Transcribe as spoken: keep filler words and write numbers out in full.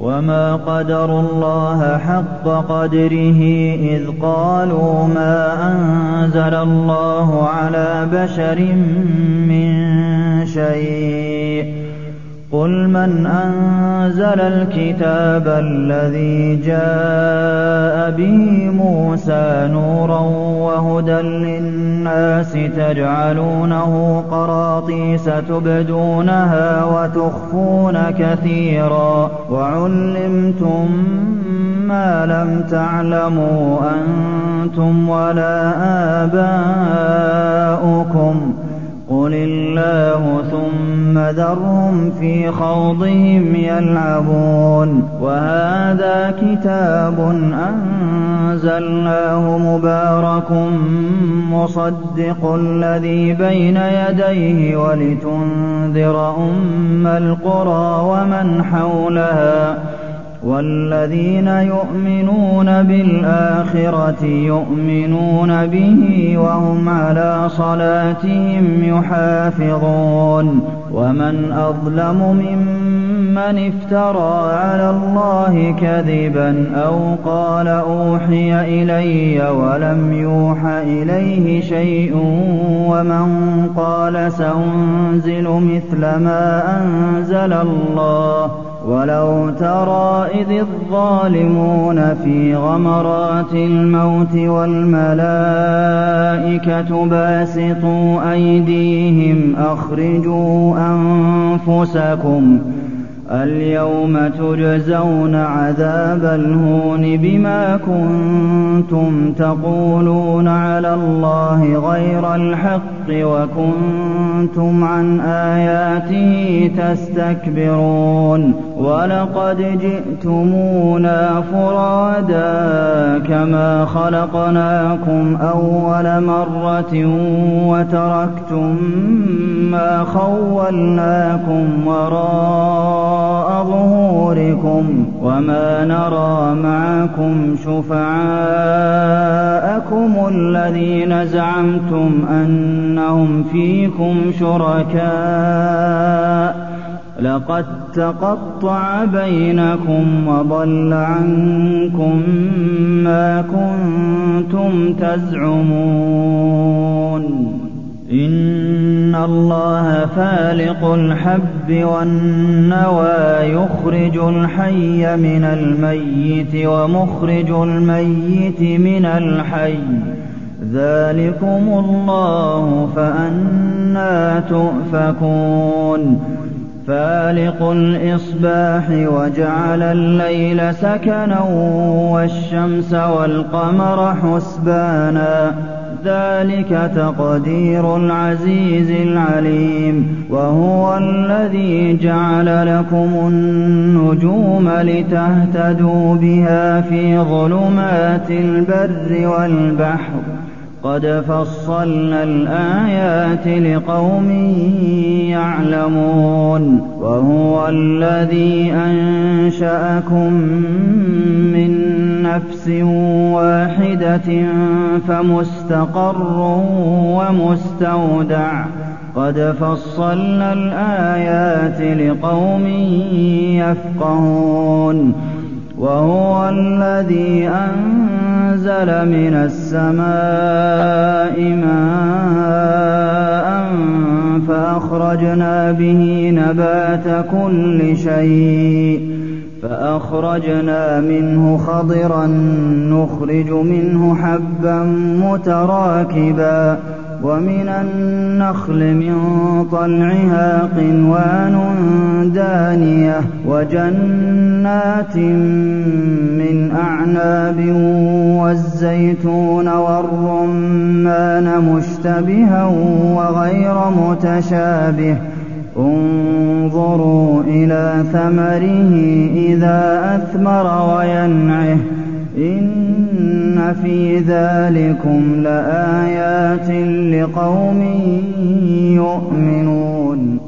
وَمَا قَدَرُوا اللَّهَ حَقَّ قَدْرِهِ إِذْ قَالُوا مَا أَنزَلَ اللَّهُ عَلَىٰ بَشَرٍ مِّن شَيْءٍ ۗ قُلْ مَنْ أَنزَلَ الْكِتَابَ الَّذِي جَاءَ بِهِ مُوسَىٰ نُورًا وَهُدًى لِّلنَّاسِ تَجْعَلُونَهُ قَرَاطِيسَ تُبْدُونَهَا وَتُخْفُونَ كَثِيرًا وَعُلِّمْتُم مَّا لَمْ تَعْلَمُوا أَنتُمْ وَلَا آبَاؤُكُمْ ۖ قُلِ اللَّهُ ثُمَّ ذَرْهُمْ فِي خَوْضِهِمْ يَلْعَبُونَ وَهَٰذَا كِتَابٌ أَنزَلْنَاهُ مُبَارَكٌ مُّصَدِّقُ الَّذِي بَيْنَ يَدَيْهِ وَلِتُنذِرَ أُمَّ الْقُرَىٰ وَمَنْ حَوْلَهَا ۚ وَالَّذِينَ يُؤْمِنُونَ بِالْآخِرَةِ يُؤْمِنُونَ بِهِ وَهُمْ عَلَىٰ صَلَاتِهِمْ يُحَافِظُونَ وَمَنْ أَظْلَمُ مِمَّنِ افْتَرَىٰ عَلَى اللَّهِ كَذِبًا أَوْ قَالَ أُوحِيَ إِلَيَّ وَلَمْ يُوحَ إِلَيْهِ شَيْءٌ وَمَن قَالَ سَأُنزِلُ مِثْلَ مَا أَنزَلَ اللَّهُ ۗ وَلَوْ تَرَىٰ إِذِ الظَّالِمُونَ فِي غَمَرَاتِ الْمَوْتِ وَالْمَلَائِكَةُ بَاسِطُو أَيْدِيهِمْ أَخْرِجُوا أَنفُسَكُمُ الْيَوْمَ تُجْزَوْنَ عَذَابَ الْهُونِ بِمَا كُنتُمْ تَقُولُونَ عَلَى اللَّهِ غَيْرَ الْحَقِّ وَكُنتُمْ عَنْ آيَاتِهِ تَسْتَكْبِرُونَ وَلَقَدْ جِئْتُمُونَا فُرَادَىٰ كَمَا خَلَقْنَاكُمْ أَوَّلَ مَرَّةٍ وَتَرَكْتُم مَّا خَوَّلْنَاكُمْ وَرَاءَ ظُهُورِكُمْ وَمَا نَرَىٰ مَعَكُمْ شُفَعَاءَكُمُ الَّذِينَ زَعَمْتُمْ أَنَّهُمْ فِيكُمْ شُرَكَاءُ ۚ لَقَد تَّقَطَّعَ بَيْنَكُمْ وَضَلَّ عَنكُم مَّا كُنتُمْ تَزْعُمُونَ إِنَّ اللَّهَ فَالِقُ الْحَبِّ وَالنَّوَىٰ يُخْرِجُ الْحَيَّ مِنَ الْمَيِّتِ وَمُخْرِجُ الْمَيِّتِ مِنَ الْحَيِّ ۚ ذَٰلِكُمُ اللَّهُ فَأَنَّىٰ تُؤْفَكُونَ فَالِقُ الْإِصْبَاحِ وَجَعَلَ اللَّيْلَ سَكَنًا وَالشَّمْسَ وَالْقَمَرَ حُسْبَانًا ۚ ذَٰلِكَ تَقْدِيرُ الْعَزِيزِ الْعَلِيمِ وَهُوَ الَّذِي جَعَلَ لَكُمُ النُّجُومَ لِتَهْتَدُوا بِهَا فِي ظُلُمَاتِ الْبَرِّ وَالْبَحْرِ ۗ قَدْ فَصَّلْنَا الْآيَاتِ لِقَوْمٍ يَعْلَمُونَ وَهُوَ الَّذِي أَنشَأَكُم مِّن نَّفْسٍ وَاحِدَةٍ فَمُسْتَقَرٌّ وَمُسْتَوْدَعٌ ۗ قَدْ فَصَّلْنَا الْآيَاتِ لِقَوْمٍ يَفْقَهُونَ وَهُوَ الَّذِي أَنزَلَ مِنَ السَّمَاءِ مَاءً فَأَخْرَجْنَا بِهِ نَبَاتَ كُلِّ شَيْءٍ فَأَخْرَجْنَا مِنْهُ خَضِرًا نُّخْرِجُ مِنْهُ حَبًّا مُّتَرَاكِبًا وَمِنَ النَّخْلِ مِن طَلْعِهَا قِنْوَانٌ دَانِيَةٌ وَجَنَّاتٍ مِّنْ أَعْنَابٍ وَالزَّيْتُونَ وَالرُّمَّانَ مُشْتَبِهًا وَغَيْرَ مُتَشَابِهٍ ۗ انظُرُوا إِلَىٰ ثَمَرِهِ إِذَا أَثْمَرَ وَيَنْعِهِ ۚ إِنَّ فِي ذَٰلِكُمْ لَآيَاتٍ لِّقَوْمٍ يُؤْمِنُونَ